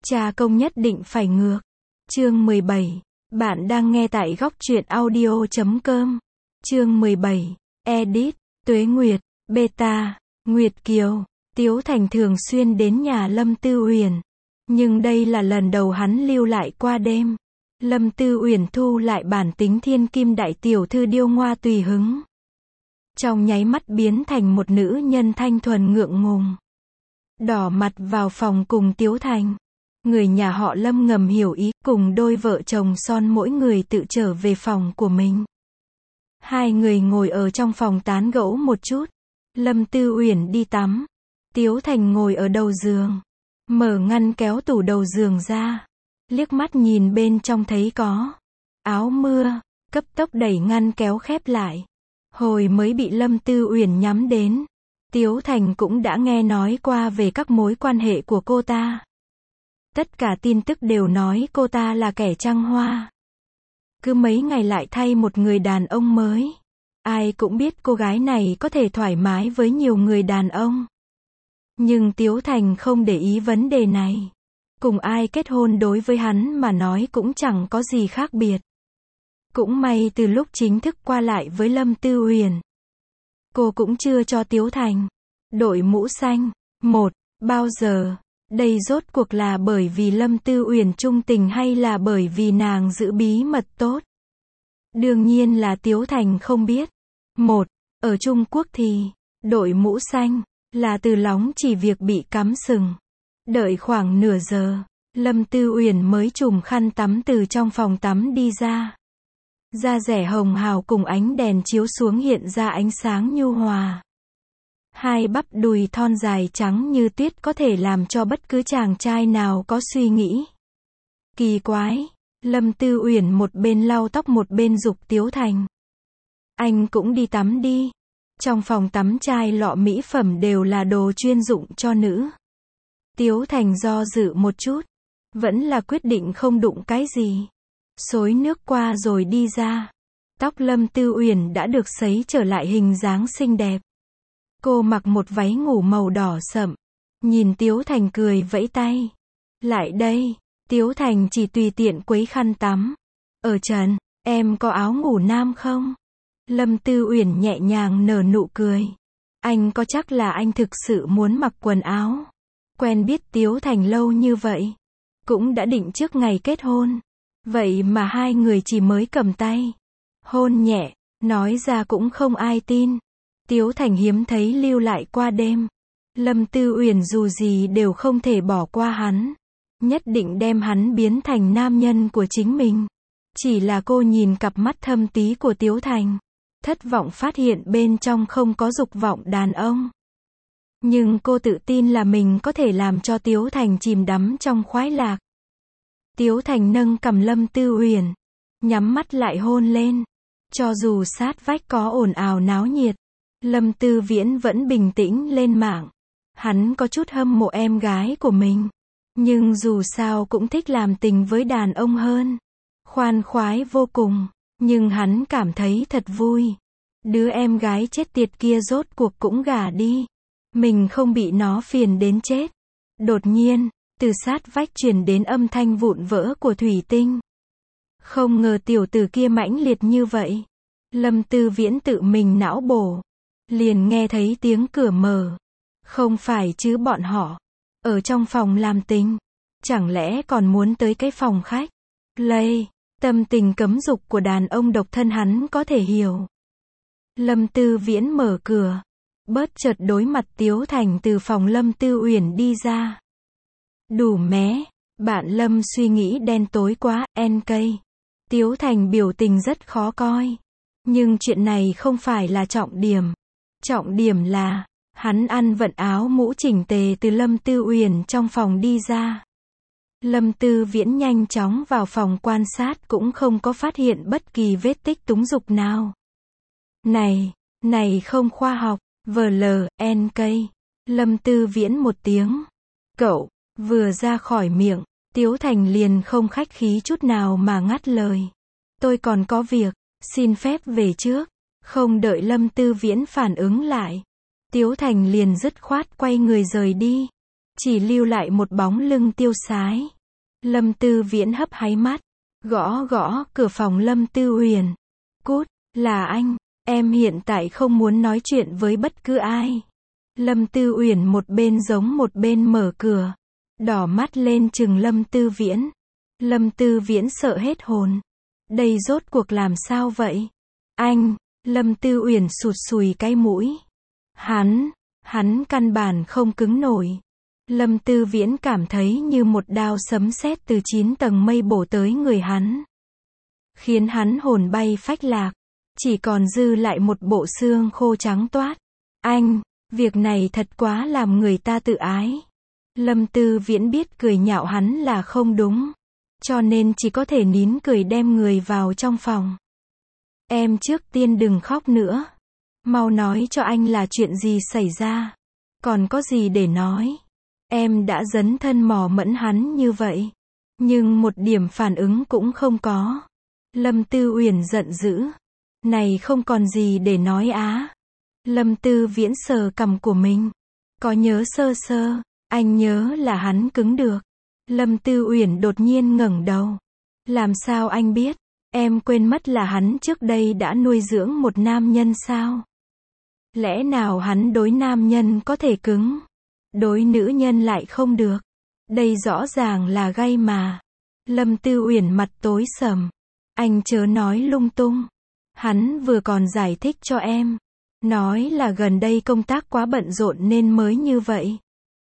Cha công nhất định phải ngược. Chương 17. Bạn đang nghe tại góc truyện audio.com. Chương 17. Edit, Tuế Nguyệt, Beta, Nguyệt Kiều. Tiếu Thành thường xuyên đến nhà Lâm Tư Uyển. Nhưng đây là lần đầu hắn lưu lại qua đêm. Lâm Tư Uyển thu lại bản tính thiên kim đại tiểu thư điêu ngoa tùy hứng. Trong nháy mắt biến thành một nữ nhân thanh thuần ngượng ngùng. Đỏ mặt vào phòng cùng Tiếu Thành. Người nhà họ Lâm ngầm hiểu ý, cùng đôi vợ chồng son mỗi người tự trở về phòng của mình. Hai người ngồi ở trong phòng tán gẫu một chút. Lâm Tư Uyển đi tắm. Tiếu Thành ngồi ở đầu giường. Mở ngăn kéo tủ đầu giường ra. Liếc mắt nhìn bên trong thấy có áo mưa, cấp tốc đẩy ngăn kéo khép lại. Hồi mới bị Lâm Tư Uyển nhắm đến, Tiếu Thành cũng đã nghe nói qua về các mối quan hệ của cô ta. Tất cả tin tức đều nói cô ta là kẻ trăng hoa. Cứ mấy ngày lại thay một người đàn ông mới. Ai cũng biết cô gái này có thể thoải mái với nhiều người đàn ông. Nhưng Tiếu Thành không để ý vấn đề này. Cùng ai kết hôn đối với hắn mà nói cũng chẳng có gì khác biệt. Cũng may từ lúc chính thức qua lại với Lâm Tư Uyển, cô cũng chưa cho Tiếu Thành đội mũ xanh. Bao giờ? Đây rốt cuộc là bởi vì Lâm Tư Uyển trung tình hay là bởi vì nàng giữ bí mật tốt? Đương nhiên là Tiếu Thành không biết. Ở Trung Quốc thì, đội mũ xanh là từ lóng chỉ việc bị cắm sừng. Đợi khoảng nửa giờ, Lâm Tư Uyển mới trùm khăn tắm từ trong phòng tắm đi ra. Da dẻ hồng hào cùng ánh đèn chiếu xuống hiện ra ánh sáng nhu hòa. Hai bắp đùi thon dài trắng như tuyết có thể làm cho bất cứ chàng trai nào có suy nghĩ. Kỳ quái, Lâm Tư Uyển một bên lau tóc một bên giục Tiếu Thành. Anh cũng đi tắm đi. Trong phòng tắm chai lọ mỹ phẩm đều là đồ chuyên dụng cho nữ. Tiếu Thành do dự một chút, vẫn là quyết định không đụng cái gì. Xối nước qua rồi đi ra. Tóc Lâm Tư Uyển đã được sấy trở lại hình dáng xinh đẹp. Cô mặc một váy ngủ màu đỏ sậm. Nhìn Tiếu Thành cười vẫy tay. Lại đây. Tiếu Thành chỉ tùy tiện quấy khăn tắm. Ở trần, em có áo ngủ nam không? Lâm Tư Uyển nhẹ nhàng nở nụ cười. Anh có chắc là anh thực sự muốn mặc quần áo? Quen biết Tiếu Thành lâu như vậy, cũng đã định trước ngày kết hôn. Vậy mà hai người chỉ mới cầm tay hôn nhẹ, nói ra cũng không ai tin. Tiếu Thành hiếm thấy lưu lại qua đêm. Lâm Tư Uyển dù gì đều không thể bỏ qua hắn. Nhất định đem hắn biến thành nam nhân của chính mình. Chỉ là cô nhìn cặp mắt thâm tí của Tiếu Thành, thất vọng phát hiện bên trong không có dục vọng đàn ông. Nhưng cô tự tin là mình có thể làm cho Tiếu Thành chìm đắm trong khoái lạc. Tiếu Thành nâng cằm Lâm Tư Uyển, nhắm mắt lại hôn lên. Cho dù sát vách có ồn ào náo nhiệt, Lâm Tư Viễn vẫn bình tĩnh lên mạng. Hắn có chút hâm mộ em gái của mình, nhưng dù sao cũng thích làm tình với đàn ông hơn. Khoan khoái vô cùng, nhưng hắn cảm thấy thật vui. Đứa em gái chết tiệt kia rốt cuộc cũng gả đi. Mình không bị nó phiền đến chết. Đột nhiên, từ sát vách truyền đến âm thanh vụn vỡ của thủy tinh. Không ngờ tiểu tử kia mãnh liệt như vậy. Lâm Tư Viễn tự mình não bổ. Liền nghe thấy tiếng cửa mở. Không phải chứ bọn họ ở trong phòng làm tình. Chẳng lẽ còn muốn tới cái phòng khách? Tâm tình cấm dục của đàn ông độc thân hắn có thể hiểu. Lâm Tư Viễn mở cửa. Bớt chợt đối mặt Tiếu Thành từ phòng Lâm Tư Uyển đi ra. Đủ mé. Bạn Lâm suy nghĩ đen tối quá, NK. Tiếu Thành biểu tình rất khó coi. Nhưng chuyện này không phải là trọng điểm. Trọng điểm là, hắn ăn vận áo mũ chỉnh tề từ Lâm Tư Uyển trong phòng đi ra. Lâm Tư Viễn nhanh chóng vào phòng quan sát cũng không có phát hiện bất kỳ vết tích túng dục nào. Này không khoa học. VLNK. Lâm Tư Viễn một tiếng. Cậu, vừa ra khỏi miệng, Tiếu Thành liền không khách khí chút nào mà ngắt lời. Tôi còn có việc, xin phép về trước. Không đợi Lâm Tư Viễn phản ứng lại, Tiếu Thành liền dứt khoát quay người rời đi. Chỉ lưu lại một bóng lưng tiêu sái. Lâm Tư Viễn hấp háy mắt, gõ gõ cửa phòng Lâm Tư Uyển. Cút, là anh, em hiện tại không muốn nói chuyện với bất cứ ai. Lâm Tư Uyển một bên giống một bên mở cửa, đỏ mắt lên trừng Lâm Tư Viễn. Lâm Tư Viễn sợ hết hồn. Đây rốt cuộc làm sao vậy? Anh, Lâm Tư Uyển sụt sùi cái mũi. Hắn căn bản không cứng nổi. Lâm Tư Viễn cảm thấy như một đao sấm sét từ 9 tầng mây bổ tới người hắn, khiến hắn hồn bay phách lạc, chỉ còn dư lại một bộ xương khô trắng toát. Anh, việc này thật quá làm người ta tự ái. Lâm Tư Viễn biết cười nhạo hắn là không đúng, cho nên chỉ có thể nín cười đem người vào trong phòng. Em trước tiên đừng khóc nữa. Mau nói cho anh là chuyện gì xảy ra. Còn có gì để nói. Em đã dấn thân mò mẫm hắn như vậy, nhưng một điểm phản ứng cũng không có. Lâm Tư Uyển giận dữ. Này không còn gì để nói á. Lâm Tư Viễn sờ cằm của mình. Có nhớ sơ sơ, anh nhớ là hắn cứng được. Lâm Tư Uyển đột nhiên ngẩng đầu. Làm sao anh biết? Em quên mất là hắn trước đây đã nuôi dưỡng một nam nhân sao? Lẽ nào hắn đối nam nhân có thể cứng, đối nữ nhân lại không được? Đây rõ ràng là gay mà. Lâm Tư Uyển mặt tối sầm. Anh chớ nói lung tung. Hắn vừa còn giải thích cho em, nói là gần đây công tác quá bận rộn nên mới như vậy.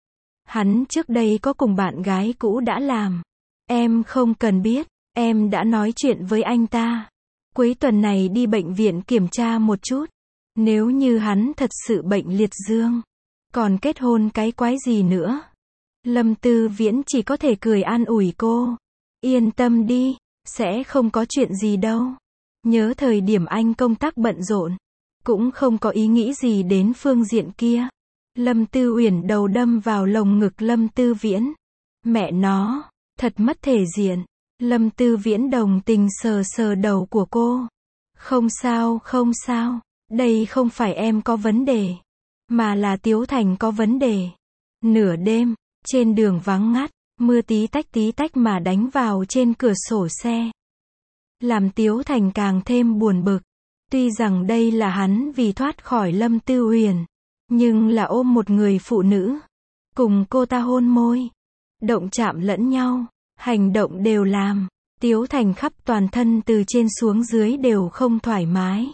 Hắn trước đây có cùng bạn gái cũ đã làm. Em không cần biết, em đã nói chuyện với anh ta. Cuối tuần này đi bệnh viện kiểm tra một chút. Nếu như hắn thật sự bệnh liệt dương, còn kết hôn cái quái gì nữa? Lâm Tư Viễn chỉ có thể cười an ủi cô. Yên tâm đi, sẽ không có chuyện gì đâu. Nhớ thời điểm anh công tác bận rộn, cũng không có ý nghĩ gì đến phương diện kia. Lâm Tư Uyển đầu đâm vào lồng ngực Lâm Tư Viễn. Mẹ nó, thật mất thể diện. Lâm Tư Viễn đồng tình sờ sờ đầu của cô. Không sao, không sao. Đây không phải em có vấn đề, mà là Tiếu Thành có vấn đề. Nửa đêm, trên đường vắng ngắt, mưa tí tách mà đánh vào trên cửa sổ xe, làm Tiếu Thành càng thêm buồn bực. Tuy rằng đây là hắn vì thoát khỏi Lâm Tư Uyển, nhưng là ôm một người phụ nữ, cùng cô ta hôn môi, động chạm lẫn nhau, hành động đều làm Tiếu Thành khắp toàn thân từ trên xuống dưới đều không thoải mái.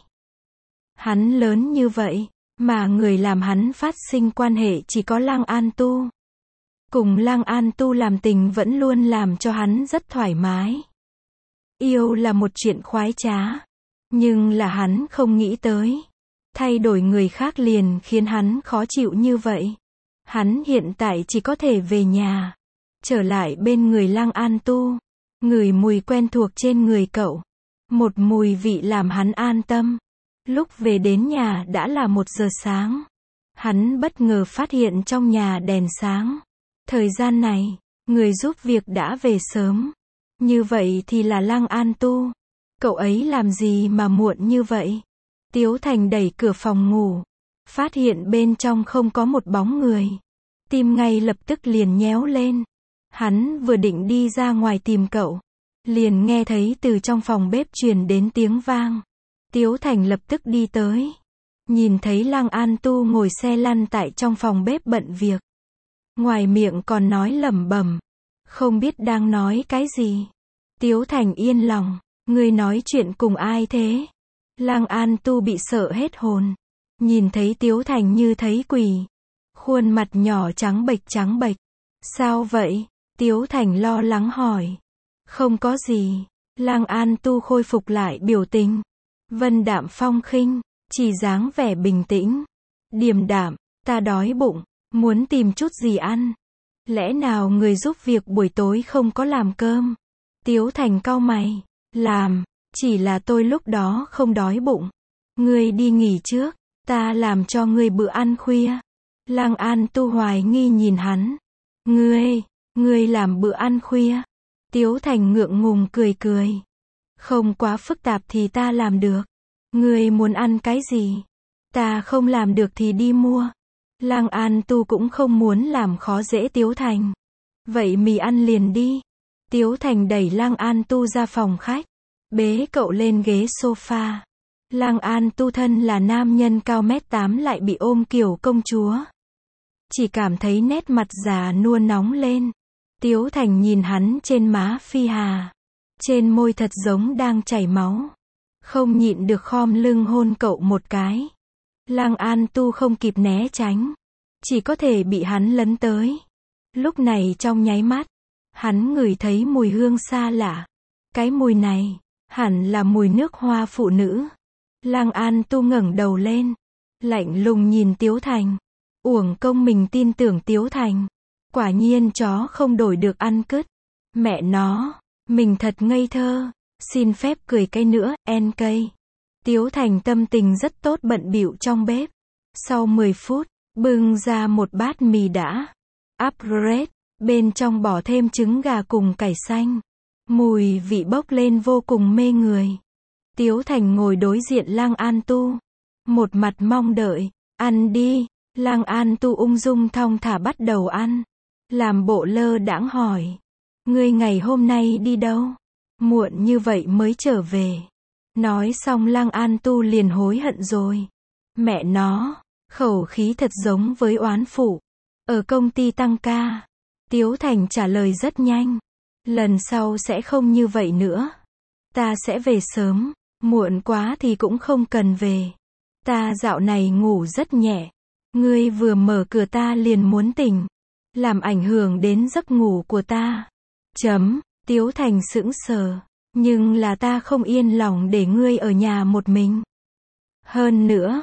Hắn lớn như vậy, mà người làm hắn phát sinh quan hệ chỉ có Lăng An Tu. Cùng Lăng An Tu làm tình vẫn luôn làm cho hắn rất thoải mái. Yêu là một chuyện khoái trá, nhưng là hắn không nghĩ tới, thay đổi người khác liền khiến hắn khó chịu như vậy. Hắn hiện tại chỉ có thể về nhà, trở lại bên người Lăng An Tu, ngửi mùi quen thuộc trên người cậu. Một mùi vị làm hắn an tâm. Lúc về đến nhà đã là 1 giờ sáng. Hắn bất ngờ phát hiện trong nhà đèn sáng. Thời gian này, người giúp việc đã về sớm. Như vậy thì là Lăng An Tu. Cậu ấy làm gì mà muộn như vậy? Tiếu Thành đẩy cửa phòng ngủ, phát hiện bên trong không có một bóng người. Tim ngay lập tức liền nhéo lên. Hắn vừa định đi ra ngoài tìm cậu, liền nghe thấy từ trong phòng bếp truyền đến tiếng vang. Tiếu Thành lập tức đi tới, nhìn thấy Lăng An Tu ngồi xe lăn tại trong phòng bếp bận việc. Ngoài miệng còn nói lẩm bẩm, không biết đang nói cái gì. Tiếu Thành yên lòng, ngươi nói chuyện cùng ai thế? Lăng An Tu bị sợ hết hồn, nhìn thấy Tiếu Thành như thấy quỷ, khuôn mặt nhỏ trắng bệch. Sao vậy? Tiếu Thành lo lắng hỏi. Không có gì. Lăng An Tu khôi phục lại biểu tình, vân đạm phong khinh, chỉ dáng vẻ bình tĩnh, điềm đạm. Ta đói bụng, muốn tìm chút gì ăn. Lẽ nào người giúp việc buổi tối không có làm cơm? Tiếu Thành cau mày. Làm, chỉ là tôi lúc đó không đói bụng. Ngươi đi nghỉ trước, ta làm cho ngươi bữa ăn khuya. Lăng An Tu hoài nghi nhìn hắn. Ngươi làm bữa ăn khuya? Tiếu Thành ngượng ngùng cười. Không quá phức tạp thì ta làm được. Ngươi muốn ăn cái gì? Ta không làm được thì đi mua. Lăng An Tu cũng không muốn làm khó dễ Tiếu Thành. Vậy mì ăn liền đi. Tiếu Thành đẩy Lăng An Tu ra phòng khách, bế cậu lên ghế sofa. Lăng An Tu thân là nam nhân cao 1m8 lại bị ôm kiểu công chúa. Chỉ cảm thấy nét mặt già nua nóng lên. Tiếu Thành nhìn hắn trên má phi hà. Trên môi thật giống đang chảy máu. Không nhịn được khom lưng hôn cậu một cái. Lăng An Tu không kịp né tránh. Chỉ có thể bị hắn lấn tới. Lúc này trong nháy mắt, hắn ngửi thấy mùi hương xa lạ. Cái mùi này, hẳn là mùi nước hoa phụ nữ. Lăng An Tu ngẩng đầu lên, lạnh lùng nhìn Tiếu Thành. Uổng công mình tin tưởng Tiếu Thành. Quả nhiên chó không đổi được ăn cứt. Mẹ nó, mình thật ngây thơ. Xin phép cười cái nữa, NK. Tiếu Thành tâm tình rất tốt bận bịu trong bếp. Sau 10 phút, bưng ra một bát mì đã upgrade, bên trong bỏ thêm trứng gà cùng cải xanh. Mùi vị bốc lên vô cùng mê người. Tiếu Thành ngồi đối diện Lăng An Tu. Một mặt mong đợi, ăn đi. Lăng An Tu ung dung thong thả bắt đầu ăn. Làm bộ lơ đãng hỏi. Ngươi ngày hôm nay đi đâu? Muộn như vậy mới trở về. Nói xong Lăng An Tu liền hối hận rồi. Mẹ nó, khẩu khí thật giống với oán phụ. Ở công ty tăng ca. Tiếu Thành trả lời rất nhanh. Lần sau sẽ không như vậy nữa. Ta sẽ về sớm. Muộn quá thì cũng không cần về. Ta dạo này ngủ rất nhẹ. Ngươi vừa mở cửa ta liền muốn tỉnh. Làm ảnh hưởng đến giấc ngủ của ta. Tiếu Thành sững sờ. Nhưng là ta không yên lòng để ngươi ở nhà một mình. Hơn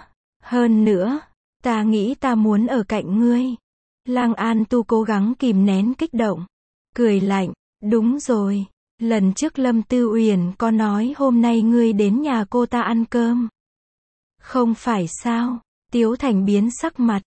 nữa, ta nghĩ ta muốn ở cạnh ngươi. Lăng An Tu cố gắng kìm nén kích động. Cười lạnh, đúng rồi. Lần trước Lâm Tư Uyển có nói hôm nay ngươi đến nhà cô ta ăn cơm. Không phải sao? Tiếu Thành biến sắc mặt.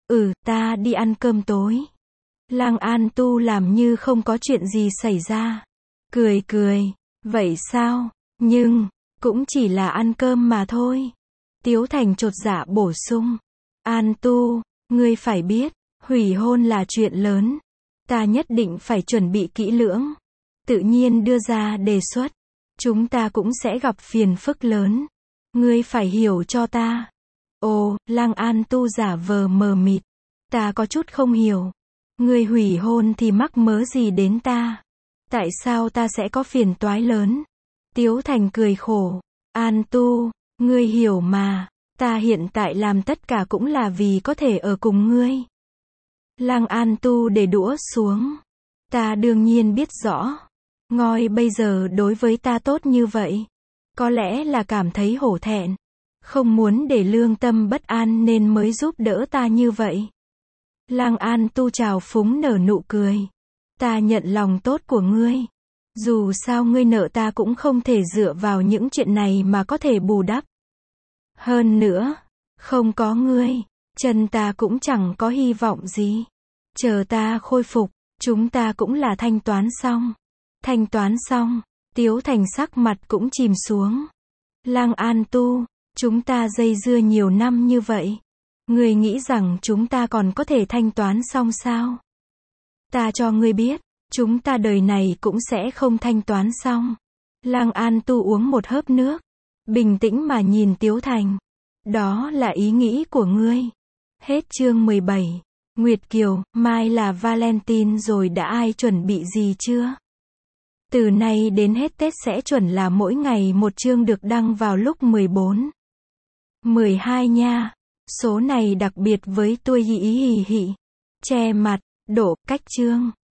Ta đi ăn cơm tối. Lăng An Tu làm như không có chuyện gì xảy ra. Cười. Vậy sao? Nhưng, cũng chỉ là ăn cơm mà thôi. Tiếu Thành chột dạ bổ sung. An Tu, ngươi phải biết, hủy hôn là chuyện lớn. Ta nhất định phải chuẩn bị kỹ lưỡng. Tự nhiên đưa ra đề xuất. Chúng ta cũng sẽ gặp phiền phức lớn. Ngươi phải hiểu cho ta. Ồ, Lăng An Tu giả vờ mờ mịt. Ta có chút không hiểu. Ngươi hủy hôn thì mắc mớ gì đến ta? Tại sao ta sẽ có phiền toái lớn? Tiếu Thành cười khổ. An Tu, ngươi hiểu mà. Ta hiện tại làm tất cả cũng là vì có thể ở cùng ngươi. Lăng An Tu để đũa xuống. Ta đương nhiên biết rõ. Ngoi bây giờ đối với ta tốt như vậy. Có lẽ là cảm thấy hổ thẹn. Không muốn để lương tâm bất an nên mới giúp đỡ ta như vậy. Lăng An Tu trào phúng nở nụ cười. Ta nhận lòng tốt của ngươi. Dù sao ngươi nợ ta cũng không thể dựa vào những chuyện này mà có thể bù đắp. Hơn nữa, không có ngươi, chân ta cũng chẳng có hy vọng gì. Chờ ta khôi phục, chúng ta cũng là thanh toán xong. Thanh toán xong, Tiếu Thành sắc mặt cũng chìm xuống. Lăng An Tu, chúng ta dây dưa nhiều năm như vậy. Ngươi nghĩ rằng chúng ta còn có thể thanh toán xong sao? Ta cho ngươi biết, chúng ta đời này cũng sẽ không thanh toán xong. Lăng An Tu uống một hớp nước. Bình tĩnh mà nhìn Tiếu Thành. Đó là ý nghĩ của ngươi. Hết chương 17. Nguyệt Kiều, mai là Valentine rồi đã ai chuẩn bị gì chưa? Từ nay đến hết Tết sẽ chuẩn là mỗi ngày một chương được đăng vào lúc 14:12 nha. Số này đặc biệt với tôi hì hì hì. Che mặt, độ, cách chương.